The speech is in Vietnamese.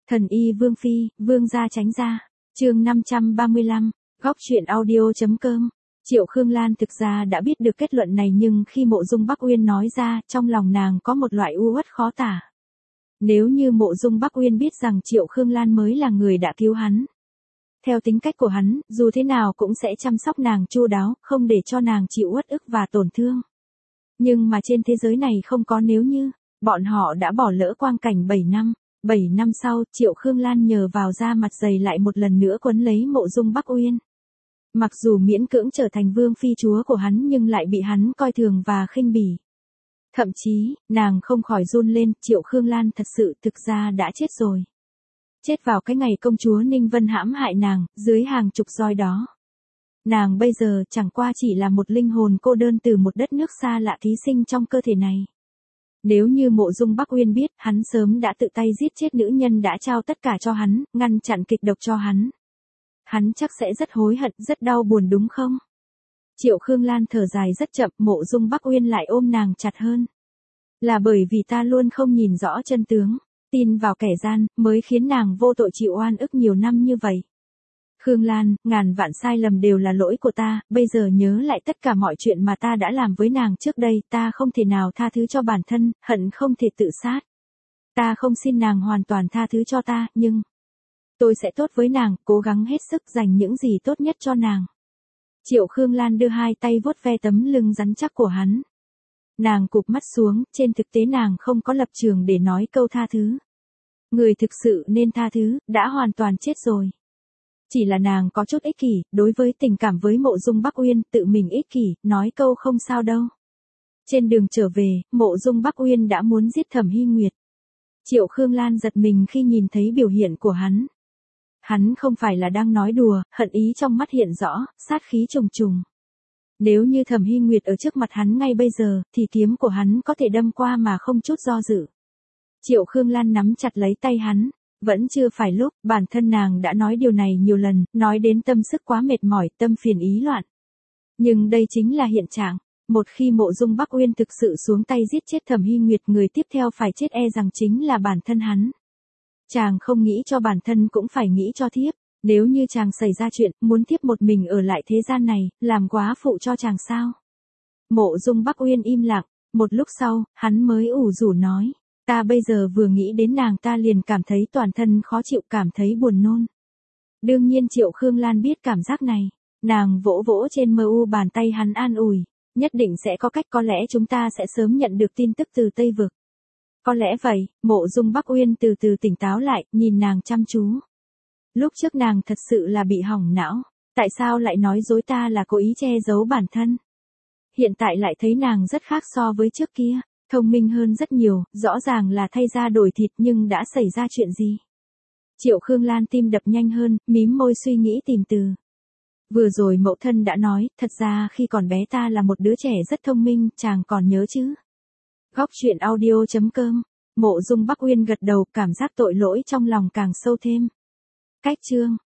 Thần y Vương Phi, Vương gia tránh ra. Chương 535, góc truyện audio.com. Triệu Khương Lan thực ra đã biết được kết luận này, nhưng khi Mộ Dung Bắc Uyên nói ra, trong lòng nàng có một loại u uất khó tả. Nếu như Mộ Dung Bắc Uyên biết rằng Triệu Khương Lan mới là người đã cứu hắn, theo tính cách của hắn, dù thế nào cũng sẽ chăm sóc nàng chu đáo, không để cho nàng chịu uất ức và tổn thương. Nhưng mà trên thế giới này không có nếu như, bọn họ đã bỏ lỡ quang cảnh 7 năm. 7 năm sau, Triệu Khương Lan nhờ vào da mặt dày lại một lần nữa quấn lấy Mộ Dung Bắc Uyên. Mặc dù miễn cưỡng trở thành vương phi chúa của hắn nhưng lại bị hắn coi thường và khinh bỉ. Thậm chí, nàng không khỏi run lên, Triệu Khương Lan thật sự thực ra đã chết rồi. Chết vào cái ngày công chúa Ninh Vân hãm hại nàng, dưới hàng chục roi đó. Nàng bây giờ chẳng qua chỉ là một linh hồn cô đơn từ một đất nước xa lạ thí sinh trong cơ thể này. Nếu như Mộ Dung Bắc Uyên biết, hắn sớm đã tự tay giết chết nữ nhân đã trao tất cả cho hắn, ngăn chặn kịch độc cho hắn. Hắn chắc sẽ rất hối hận, rất đau buồn đúng không? Triệu Khương Lan thở dài rất chậm, Mộ Dung Bắc Uyên lại ôm nàng chặt hơn. Là bởi vì ta luôn không nhìn rõ chân tướng, tin vào kẻ gian, mới khiến nàng vô tội chịu oan ức nhiều năm như vậy. Khương Lan, ngàn vạn sai lầm đều là lỗi của ta, bây giờ nhớ lại tất cả mọi chuyện mà ta đã làm với nàng trước đây, ta không thể nào tha thứ cho bản thân, hận không thể tự sát. Ta không xin nàng hoàn toàn tha thứ cho ta, nhưng tôi sẽ tốt với nàng, cố gắng hết sức dành những gì tốt nhất cho nàng. Triệu Khương Lan đưa hai tay vuốt ve tấm lưng rắn chắc của hắn. Nàng cụp mắt xuống, trên thực tế nàng không có lập trường để nói câu tha thứ. Người thực sự nên tha thứ, đã hoàn toàn chết rồi. Chỉ là nàng có chút ích kỷ, đối với tình cảm với Mộ Dung Bắc Uyên, tự mình ích kỷ, nói câu không sao đâu. Trên đường trở về, Mộ Dung Bắc Uyên đã muốn giết Thẩm Hy Nguyệt. Triệu Khương Lan giật mình khi nhìn thấy biểu hiện của hắn. Hắn không phải là đang nói đùa, hận ý trong mắt hiện rõ, sát khí trùng trùng. Nếu như Thẩm Hy Nguyệt ở trước mặt hắn ngay bây giờ, thì kiếm của hắn có thể đâm qua mà không chút do dự. Triệu Khương Lan nắm chặt lấy tay hắn. Vẫn chưa phải lúc, bản thân nàng đã nói điều này nhiều lần, nói đến tâm sức quá mệt mỏi, tâm phiền ý loạn. Nhưng đây chính là hiện trạng. Một khi Mộ Dung Bắc Uyên thực sự xuống tay giết chết Thẩm Hy Nguyệt, người tiếp theo phải chết e rằng chính là bản thân hắn. Chàng không nghĩ cho bản thân cũng phải nghĩ cho thiếp. Nếu như chàng xảy ra chuyện, muốn thiếp một mình ở lại thế gian này, làm quá phụ cho chàng sao? Mộ Dung Bắc Uyên im lặng, một lúc sau, hắn mới ủ rũ nói. Ta bây giờ vừa nghĩ đến nàng ta liền cảm thấy toàn thân khó chịu, cảm thấy buồn nôn. Đương nhiên Triệu Khương Lan biết cảm giác này. Nàng vỗ vỗ trên mu bàn tay hắn an ủi. Nhất định sẽ có cách, có lẽ chúng ta sẽ sớm nhận được tin tức từ Tây Vực. Có lẽ vậy, Mộ Dung Bắc Uyên từ từ tỉnh táo lại, nhìn nàng chăm chú. Lúc trước nàng thật sự là bị hỏng não. Tại sao lại nói dối ta là cố ý che giấu bản thân? Hiện tại lại thấy nàng rất khác so với trước kia. Thông minh hơn rất nhiều, rõ ràng là thay da đổi thịt nhưng đã xảy ra chuyện gì? Triệu Khương Lan tim đập nhanh hơn, mím môi suy nghĩ tìm từ. Vừa rồi mẫu thân đã nói, thật ra khi còn bé ta là một đứa trẻ rất thông minh, chàng còn nhớ chứ? Góc truyện audio.com. Mộ Dung Bắc Uyên gật đầu, cảm giác tội lỗi trong lòng càng sâu thêm. Cách chương